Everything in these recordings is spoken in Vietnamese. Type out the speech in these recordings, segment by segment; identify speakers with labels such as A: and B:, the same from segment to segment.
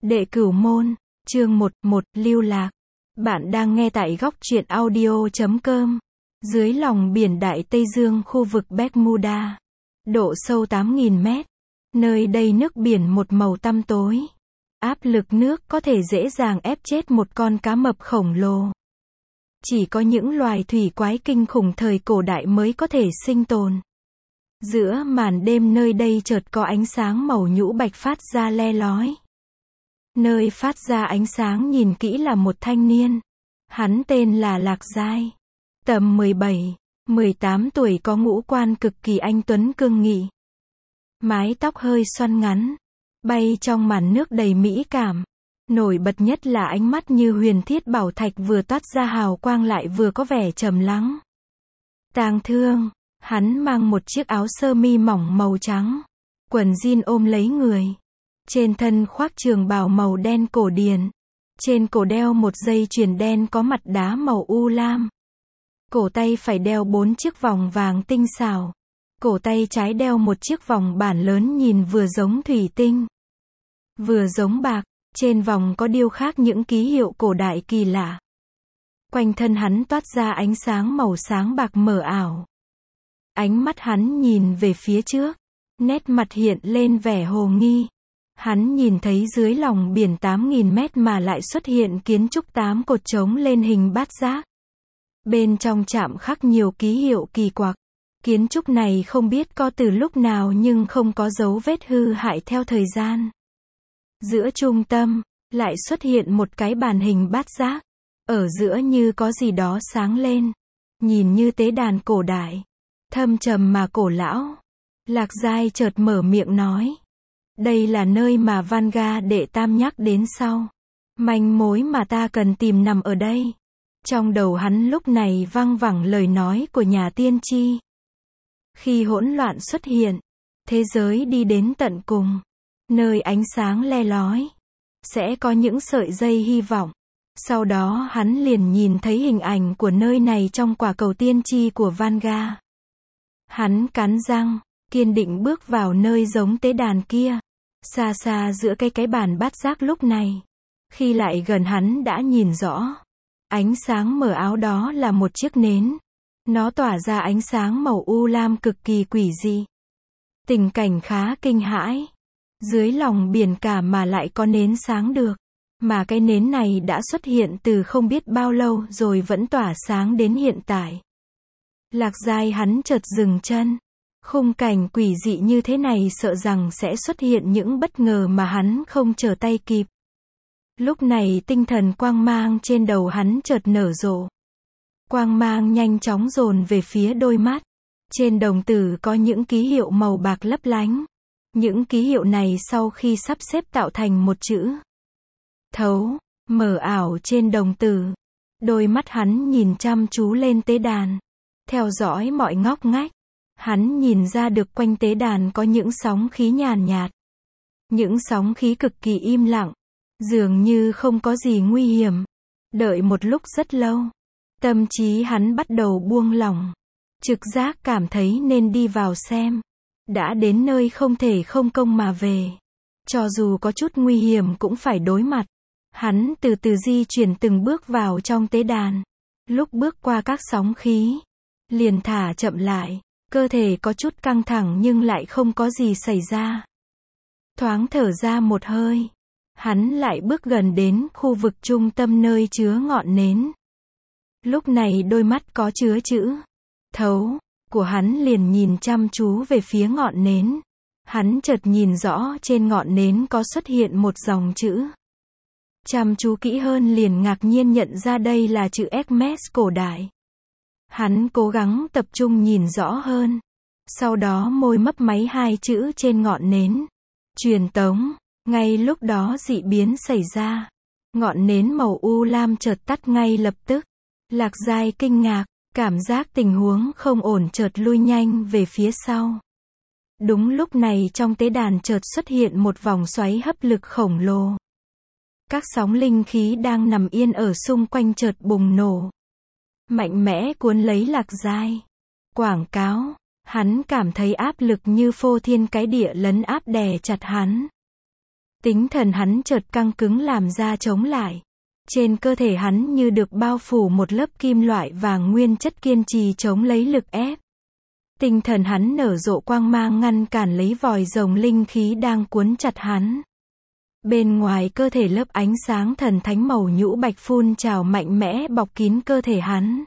A: Đệ Cửu Môn, chương 1, Lưu Lạc. Bạn đang nghe tại góc truyện audio.com. Dưới lòng biển Đại Tây Dương, khu vực Bermuda. Độ sâu 8.000 mét. Nơi đây nước biển một màu tăm tối. Áp lực nước có thể dễ dàng ép chết một con cá mập khổng lồ. Chỉ có những loài thủy quái kinh khủng thời cổ đại mới có thể sinh tồn. Giữa màn đêm nơi đây chợt có ánh sáng màu nhũ bạch phát ra le lói. Nơi phát ra ánh sáng nhìn kỹ là một thanh niên. Hắn tên là Lạc Giai. Tầm 17, 18 tuổi, có ngũ quan cực kỳ anh tuấn cương nghị. Mái tóc hơi xoăn ngắn, bay trong màn nước đầy mỹ cảm. Nổi bật nhất là ánh mắt như huyền thiết bảo thạch, vừa toát ra hào quang lại vừa có vẻ trầm lắng. Tang thương, hắn mang một chiếc áo sơ mi mỏng màu trắng, quần jean ôm lấy người. Trên thân khoác trường bào màu đen cổ điển. Trên cổ đeo một dây chuyền đen có mặt đá màu u lam. Cổ tay phải đeo 4 chiếc vòng vàng tinh xảo. Cổ tay trái đeo một chiếc vòng bản lớn nhìn vừa giống thủy tinh, vừa giống bạc. Trên vòng có điêu khắc những ký hiệu cổ đại kỳ lạ. Quanh thân hắn toát ra ánh sáng màu sáng bạc mờ ảo. Ánh mắt hắn nhìn về phía trước, nét mặt hiện lên vẻ hồ nghi. Hắn nhìn thấy dưới lòng biển 8.000 mét mà lại xuất hiện kiến trúc 8 cột trống lên hình bát giác. Bên trong chạm khắc nhiều ký hiệu kỳ quặc. Kiến trúc này không biết có từ lúc nào nhưng không có dấu vết hư hại theo thời gian. Giữa trung tâm, lại xuất hiện một cái bàn hình bát giác. Ở giữa như có gì đó sáng lên. Nhìn như tế đàn cổ đại. Thâm trầm mà cổ lão. Lạc Giai chợt mở miệng nói. Đây là nơi mà Vanga đệ tam nhắc đến sau. Manh mối mà ta cần tìm nằm ở đây. Trong đầu hắn lúc này văng vẳng lời nói của nhà tiên tri. Khi hỗn loạn xuất hiện, thế giới đi đến tận cùng, nơi ánh sáng le lói, sẽ có những sợi dây hy vọng. Sau đó hắn liền nhìn thấy hình ảnh của nơi này trong quả cầu tiên tri của Vanga. Hắn cắn răng, kiên định bước vào nơi giống tế đàn kia. Xa xa giữa cái bàn bát giác lúc này. Khi lại gần hắn đã nhìn rõ. Ánh sáng mờ áo đó là một chiếc nến. Nó tỏa ra ánh sáng màu u lam cực kỳ quỷ dị. Tình cảnh khá kinh hãi. Dưới lòng biển cả mà lại có nến sáng được. Mà cái nến này đã xuất hiện từ không biết bao lâu rồi vẫn tỏa sáng đến hiện tại. Lạc Giai hắn chợt dừng chân. Khung cảnh quỷ dị như thế này sợ rằng sẽ xuất hiện những bất ngờ mà hắn không trở tay kịp. Lúc này tinh thần quang mang trên đầu hắn chợt nở rộ. Quang mang nhanh chóng dồn về phía đôi mắt. Trên đồng tử có những ký hiệu màu bạc lấp lánh. Những ký hiệu này sau khi sắp xếp tạo thành một chữ thấu, mờ ảo trên đồng tử. Đôi mắt hắn nhìn chăm chú lên tế đàn, theo dõi mọi ngóc ngách. Hắn nhìn ra được quanh tế đàn có những sóng khí nhàn nhạt. Những sóng khí cực kỳ im lặng. Dường như không có gì nguy hiểm. Đợi một lúc rất lâu. Tâm trí hắn bắt đầu buông lỏng. Trực giác cảm thấy nên đi vào xem. Đã đến nơi không thể không công mà về. Cho dù có chút nguy hiểm cũng phải đối mặt. Hắn từ từ di chuyển từng bước vào trong tế đàn. Lúc bước qua các sóng khí, liền thả chậm lại. Cơ thể có chút căng thẳng nhưng lại không có gì xảy ra. Thoáng thở ra một hơi. Hắn lại bước gần đến khu vực trung tâm nơi chứa ngọn nến. Lúc này đôi mắt có chứa chữ thấu của hắn liền nhìn chăm chú về phía ngọn nến. Hắn chợt nhìn rõ trên ngọn nến có xuất hiện một dòng chữ. Chăm chú kỹ hơn liền ngạc nhiên nhận ra đây là chữ Hermes cổ đại. Hắn cố gắng tập trung nhìn rõ hơn. Sau đó môi mấp máy hai chữ trên ngọn nến. Truyền tống. Ngay lúc đó dị biến xảy ra. Ngọn nến màu u lam chợt tắt ngay lập tức. Lạc Giai kinh ngạc, cảm giác tình huống không ổn chợt lui nhanh về phía sau. Đúng lúc này trong tế đàn chợt xuất hiện một vòng xoáy hấp lực khổng lồ. Các sóng linh khí đang nằm yên ở xung quanh chợt bùng nổ. Mạnh mẽ cuốn lấy Lạc Giai. Quảng cáo. Hắn cảm thấy áp lực như phô thiên cái địa lấn áp đè chặt hắn. Tinh thần hắn chợt căng cứng làm ra chống lại. Trên cơ thể hắn như được bao phủ một lớp kim loại vàng nguyên chất kiên trì chống lấy lực ép. Tinh thần hắn nở rộ quang mang ngăn cản lấy vòi rồng linh khí đang cuốn chặt hắn. Bên ngoài cơ thể lớp ánh sáng thần thánh màu nhũ bạch phun trào mạnh mẽ bọc kín cơ thể hắn.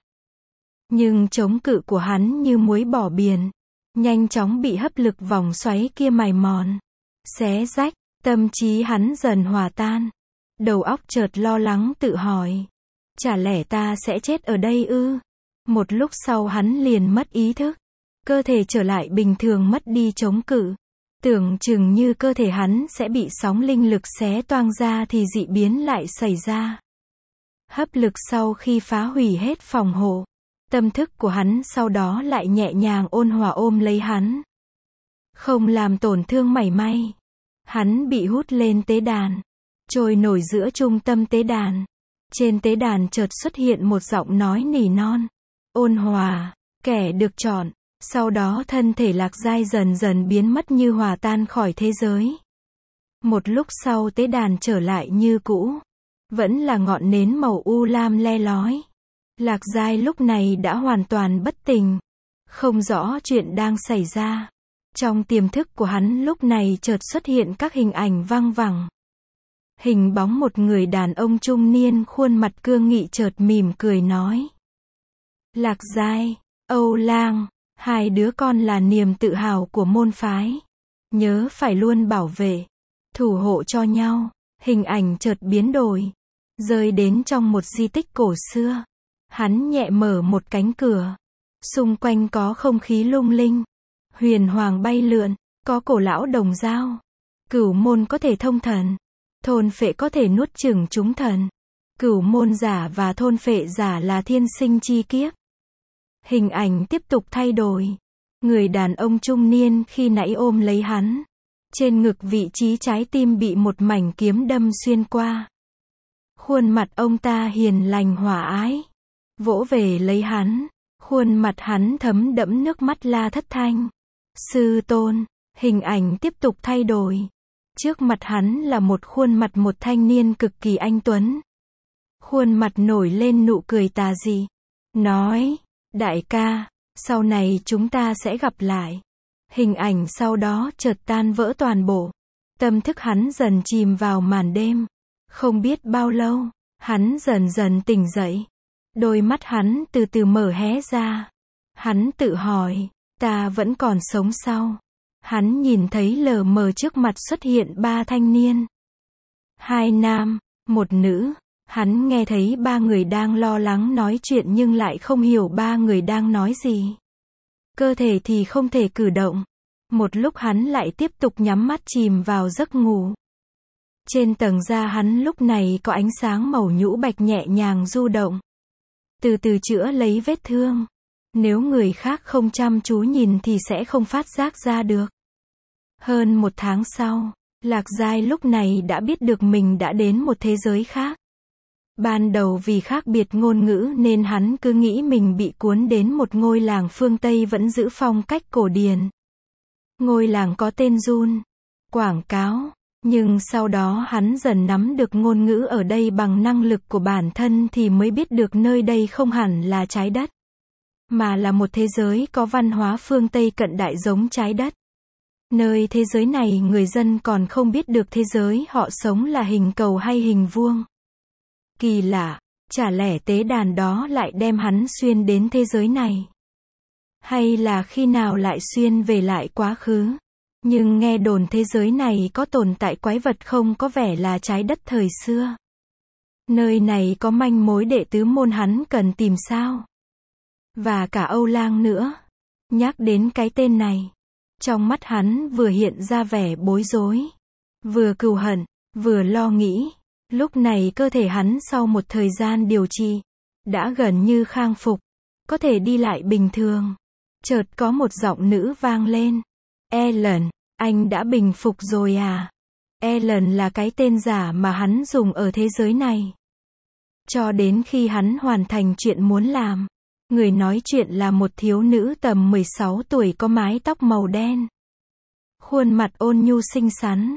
A: Nhưng chống cự của hắn như muối bỏ biển, nhanh chóng bị hấp lực vòng xoáy kia mài mòn, xé rách, tâm trí hắn dần hòa tan. Đầu óc chợt lo lắng tự hỏi, chả lẽ ta sẽ chết ở đây ư? Một lúc sau hắn liền mất ý thức, cơ thể trở lại bình thường mất đi chống cự. Tưởng chừng như cơ thể hắn sẽ bị sóng linh lực xé toang ra thì dị biến lại xảy ra. Hấp lực sau khi phá hủy hết phòng hộ, tâm thức của hắn sau đó lại nhẹ nhàng ôn hòa ôm lấy hắn. Không làm tổn thương mảy may. Hắn bị hút lên tế đàn, trôi nổi giữa trung tâm tế đàn. Trên tế đàn chợt xuất hiện một giọng nói nỉ non, ôn hòa, kẻ được chọn. Sau đó thân thể Lạc Giai dần dần biến mất như hòa tan khỏi thế giới. Một lúc sau tế đàn trở lại như cũ. Vẫn là ngọn nến màu u lam le lói. Lạc Giai lúc này đã hoàn toàn bất tỉnh. Không rõ chuyện đang xảy ra. Trong tiềm thức của hắn lúc này chợt xuất hiện các hình ảnh văng vẳng. Hình bóng một người đàn ông trung niên khuôn mặt cương nghị chợt mỉm cười nói. Lạc Giai, Âu Lang, hai đứa con là niềm tự hào của môn phái. Nhớ phải luôn bảo vệ, thủ hộ cho nhau. Hình ảnh chợt biến đổi, rơi đến trong một di tích cổ xưa. Hắn nhẹ mở một cánh cửa. Xung quanh có không khí lung linh. Huyền hoàng bay lượn, có cổ lão đồng dao. Cửu môn có thể thông thần. Thôn phệ có thể nuốt chửng chúng thần. Cửu môn giả và thôn phệ giả là thiên sinh chi kiếp. Hình ảnh tiếp tục thay đổi. Người đàn ông trung niên khi nãy ôm lấy hắn. Trên ngực vị trí trái tim bị một mảnh kiếm đâm xuyên qua. Khuôn mặt ông ta hiền lành hòa ái. Vỗ về lấy hắn. Khuôn mặt hắn thấm đẫm nước mắt la thất thanh. Sư tôn. Hình ảnh tiếp tục thay đổi. Trước mặt hắn là một khuôn mặt một thanh niên cực kỳ anh tuấn. Khuôn mặt nổi lên nụ cười tà dị. Nói. Đại ca, sau này chúng ta sẽ gặp lại. Hình ảnh sau đó chợt tan vỡ toàn bộ. Tâm thức hắn dần chìm vào màn đêm. Không biết bao lâu, hắn dần dần tỉnh dậy. Đôi mắt hắn từ từ mở hé ra. Hắn tự hỏi, ta vẫn còn sống sao? Hắn nhìn thấy lờ mờ trước mặt xuất hiện ba thanh niên. Hai nam, một nữ. Hắn nghe thấy ba người đang lo lắng nói chuyện nhưng lại không hiểu ba người đang nói gì. Cơ thể thì không thể cử động. Một lúc hắn lại tiếp tục nhắm mắt chìm vào giấc ngủ. Trên tầng da hắn lúc này có ánh sáng màu nhũ bạch nhẹ nhàng du động. Từ từ chữa lấy vết thương. Nếu người khác không chăm chú nhìn thì sẽ không phát giác ra được. Hơn một tháng sau, Lạc Giai lúc này đã biết được mình đã đến một thế giới khác. Ban đầu vì khác biệt ngôn ngữ nên hắn cứ nghĩ mình bị cuốn đến một ngôi làng phương Tây vẫn giữ phong cách cổ điển. Ngôi làng có tên Jun. Quảng cáo. Nhưng sau đó hắn dần nắm được ngôn ngữ ở đây bằng năng lực của bản thân thì mới biết được nơi đây không hẳn là trái đất. Mà là một thế giới có văn hóa phương Tây cận đại giống trái đất. Nơi thế giới này người dân còn không biết được thế giới họ sống là hình cầu hay hình vuông. Kỳ lạ, chả lẽ tế đàn đó lại đem hắn xuyên đến thế giới này? Hay là khi nào lại xuyên về lại quá khứ? Nhưng nghe đồn thế giới này có tồn tại quái vật không có vẻ là trái đất thời xưa. Nơi này có manh mối đệ tứ môn hắn cần tìm sao? Và cả Âu Lang nữa. Nhắc đến cái tên này. Trong mắt hắn vừa hiện ra vẻ bối rối. Vừa cừu hận, vừa lo nghĩ. Lúc này cơ thể hắn sau một thời gian điều trị, đã gần như khang phục, có thể đi lại bình thường. Chợt có một giọng nữ vang lên. Ellen, anh đã bình phục rồi à? Ellen là cái tên giả mà hắn dùng ở thế giới này. Cho đến khi hắn hoàn thành chuyện muốn làm. Người nói chuyện là một thiếu nữ tầm 16 tuổi có mái tóc màu đen. Khuôn mặt ôn nhu xinh xắn.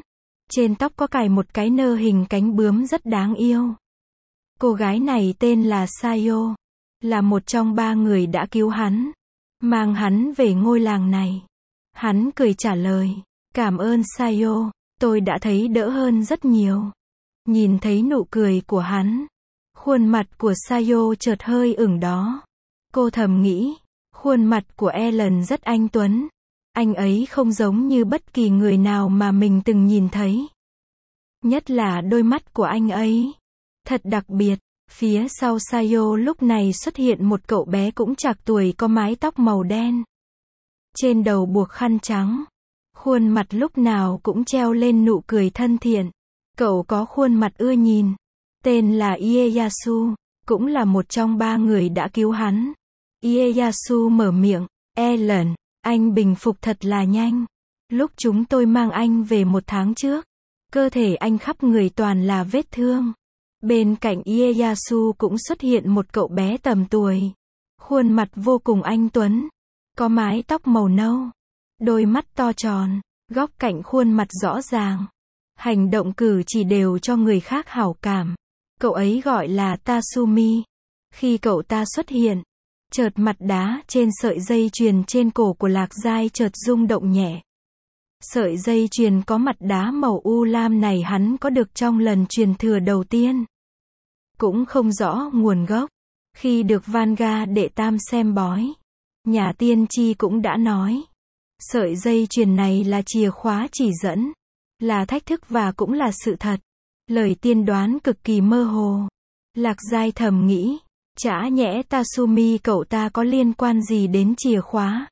A: Trên tóc có cài một cái nơ hình cánh bướm rất đáng yêu. Cô gái này tên là Sayo, là một trong 3 người đã cứu hắn, mang hắn về ngôi làng này. Hắn cười trả lời, cảm ơn Sayo, tôi đã thấy đỡ hơn rất nhiều. Nhìn thấy nụ cười của hắn, khuôn mặt của Sayo chợt hơi ửng đỏ. Cô thầm nghĩ, khuôn mặt của Ellen rất anh tuấn. Anh ấy không giống như bất kỳ người nào mà mình từng nhìn thấy. Nhất là đôi mắt của anh ấy. Thật đặc biệt. Phía sau Sayo lúc này xuất hiện một cậu bé cũng trạc tuổi có mái tóc màu đen. Trên đầu buộc khăn trắng. Khuôn mặt lúc nào cũng treo lên nụ cười thân thiện. Cậu có khuôn mặt ưa nhìn. Tên là Ieyasu, cũng là một trong 3 người đã cứu hắn. Ieyasu mở miệng, Ellen, anh bình phục thật là nhanh. Lúc chúng tôi mang anh về 1 tháng trước, cơ thể anh khắp người toàn là vết thương. Bên cạnh Ieyasu cũng xuất hiện một cậu bé tầm tuổi. Khuôn mặt vô cùng anh tuấn. Có mái tóc màu nâu. Đôi mắt to tròn. Góc cạnh khuôn mặt rõ ràng. Hành động cử chỉ đều cho người khác hảo cảm. Cậu ấy gọi là Tatsumi. Khi cậu ta xuất hiện, chợt mặt đá trên sợi dây chuyền trên cổ của Lạc Giai chợt rung động nhẹ. Sợi dây chuyền có mặt đá màu u lam này hắn có được trong lần truyền thừa đầu tiên. Cũng không rõ nguồn gốc. Khi được Vanga đệ tam xem bói, nhà tiên tri cũng đã nói. Sợi dây chuyền này là chìa khóa chỉ dẫn, là thách thức và cũng là sự thật. Lời tiên đoán cực kỳ mơ hồ. Lạc Giai thầm nghĩ, chả nhẽ Tatsumi cậu ta có liên quan gì đến chìa khóa.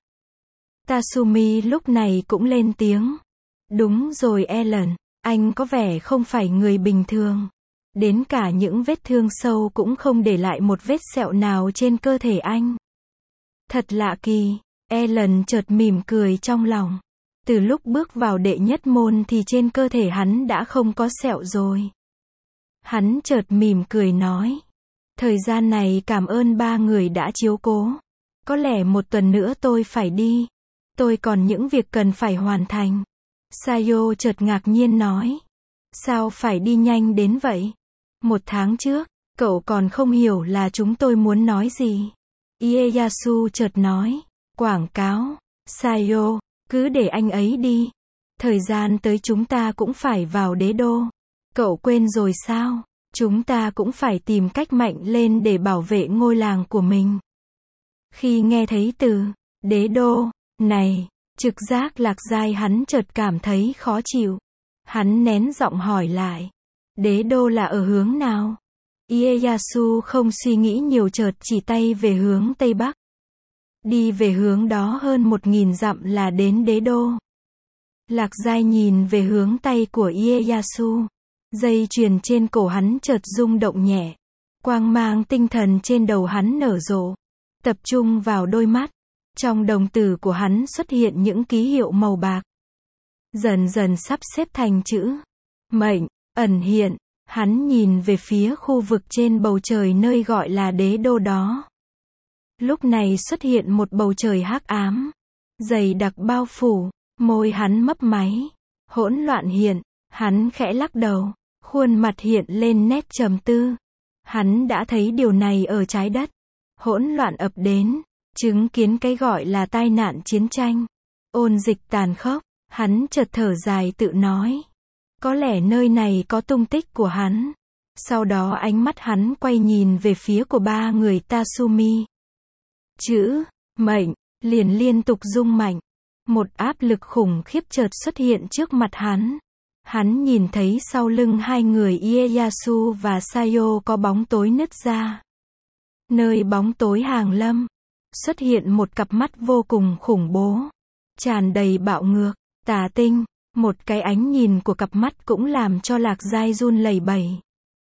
A: Tatsumi lúc này cũng lên tiếng. Đúng rồi Ellen, anh có vẻ không phải người bình thường. Đến cả những vết thương sâu cũng không để lại một vết sẹo nào trên cơ thể anh. Thật lạ kỳ, Ellen chợt mỉm cười trong lòng. Từ lúc bước vào đệ nhất môn thì trên cơ thể hắn đã không có sẹo rồi. Hắn chợt mỉm cười nói. Thời gian này cảm ơn 3 người đã chiếu cố. Có lẽ 1 tuần nữa tôi phải đi. Tôi còn những việc cần phải hoàn thành. Sayo chợt ngạc nhiên nói. Sao phải đi nhanh đến vậy? 1 tháng trước, cậu còn không hiểu là chúng tôi muốn nói gì. Ieyasu chợt nói. Quảng cáo. Sayo, cứ để anh ấy đi. Thời gian tới chúng ta cũng phải vào đế đô. Cậu quên rồi sao? Chúng ta cũng phải tìm cách mạnh lên để bảo vệ ngôi làng của mình. Khi nghe thấy từ đế đô này, trực giác Lạc Giai hắn chợt cảm thấy khó chịu. Hắn nén giọng hỏi lại. Đế đô là ở hướng nào? Ieyasu không suy nghĩ nhiều chợt chỉ tay về hướng Tây Bắc. Đi về hướng đó hơn 1000 dặm là đến đế đô. Lạc Giai nhìn về hướng tay của Ieyasu. Dây chuyền trên cổ hắn chợt rung động nhẹ. Quang mang tinh thần trên đầu hắn nở rộ. Tập trung vào đôi mắt. Trong đồng tử của hắn xuất hiện những ký hiệu màu bạc. Dần dần sắp xếp thành chữ mệnh, ẩn hiện. Hắn nhìn về phía khu vực trên bầu trời nơi gọi là đế đô đó. Lúc này xuất hiện một bầu trời hắc ám. Dày đặc bao phủ. Môi hắn mấp máy. Hỗn loạn hiện. Hắn khẽ lắc đầu. Khuôn mặt hiện lên nét trầm tư. Hắn đã thấy điều này ở trái đất. Hỗn loạn ập đến. Chứng kiến cái gọi là tai nạn chiến tranh. Ôn dịch tàn khốc. Hắn chợt thở dài tự nói. Có lẽ nơi này có tung tích của hắn. Sau đó ánh mắt hắn quay nhìn về phía của 3 người Tatsumi. Chữ mệnh liền liên tục rung mạnh. Một áp lực khủng khiếp chợt xuất hiện trước mặt hắn. Hắn nhìn thấy sau lưng 2 người Ieyasu và Sayo có bóng tối nứt ra. Nơi bóng tối hàng lâm, xuất hiện một cặp mắt vô cùng khủng bố, tràn đầy bạo ngược, tà tinh. Một cái ánh nhìn của cặp mắt cũng làm cho Lạc Giai run lẩy bẩy.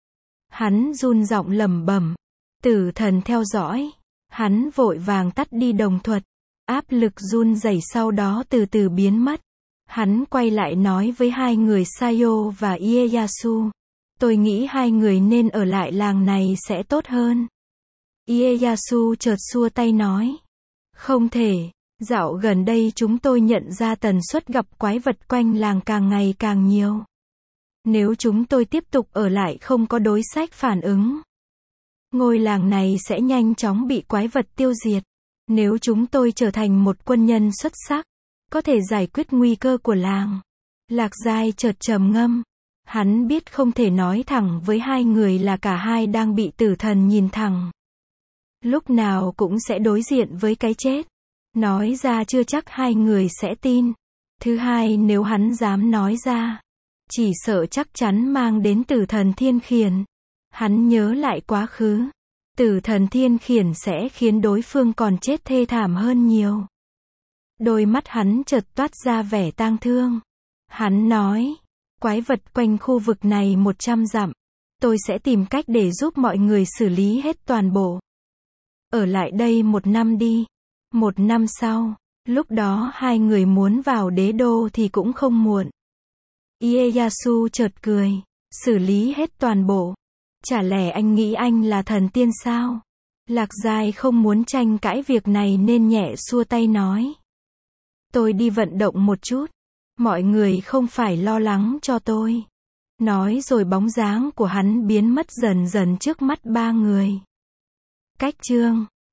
A: Hắn run giọng lẩm bẩm, tử thần theo dõi. Hắn vội vàng tắt đi đồng thuật. Áp lực run rẩy sau đó từ từ biến mất. Hắn quay lại nói với 2 người Sayo và Ieyasu. Tôi nghĩ 2 người nên ở lại làng này sẽ tốt hơn. Ieyasu chợt xua tay nói. Không thể. Dạo gần đây chúng tôi nhận ra tần suất gặp quái vật quanh làng càng ngày càng nhiều. Nếu chúng tôi tiếp tục ở lại không có đối sách phản ứng, ngôi làng này sẽ nhanh chóng bị quái vật tiêu diệt. Nếu chúng tôi trở thành một quân nhân xuất sắc, có thể giải quyết nguy cơ của làng. Lạc Giai chợt trầm ngâm. Hắn biết không thể nói thẳng với hai người là cả hai đang bị tử thần nhìn thẳng. Lúc nào cũng sẽ đối diện với cái chết. Nói ra chưa chắc hai người sẽ tin. Thứ hai, nếu hắn dám nói ra, chỉ sợ chắc chắn mang đến tử thần thiên khiển. Hắn nhớ lại quá khứ. Tử thần thiên khiển sẽ khiến đối phương còn chết thê thảm hơn nhiều. Đôi mắt hắn chợt toát ra vẻ tang thương. Hắn nói, quái vật quanh khu vực này 100 dặm. Tôi sẽ tìm cách để giúp mọi người xử lý hết toàn bộ. Ở lại đây 1 năm đi. 1 năm sau, lúc đó hai người muốn vào đế đô thì cũng không muộn. Ieyasu chợt cười. Xử lý hết toàn bộ. Chả lẽ anh nghĩ anh là thần tiên sao? Lạc Giai không muốn tranh cãi việc này nên nhẹ xua tay nói. Tôi đi vận động một chút. Mọi người không phải lo lắng cho tôi. Nói rồi bóng dáng của hắn biến mất dần dần trước mắt ba người. Cách chương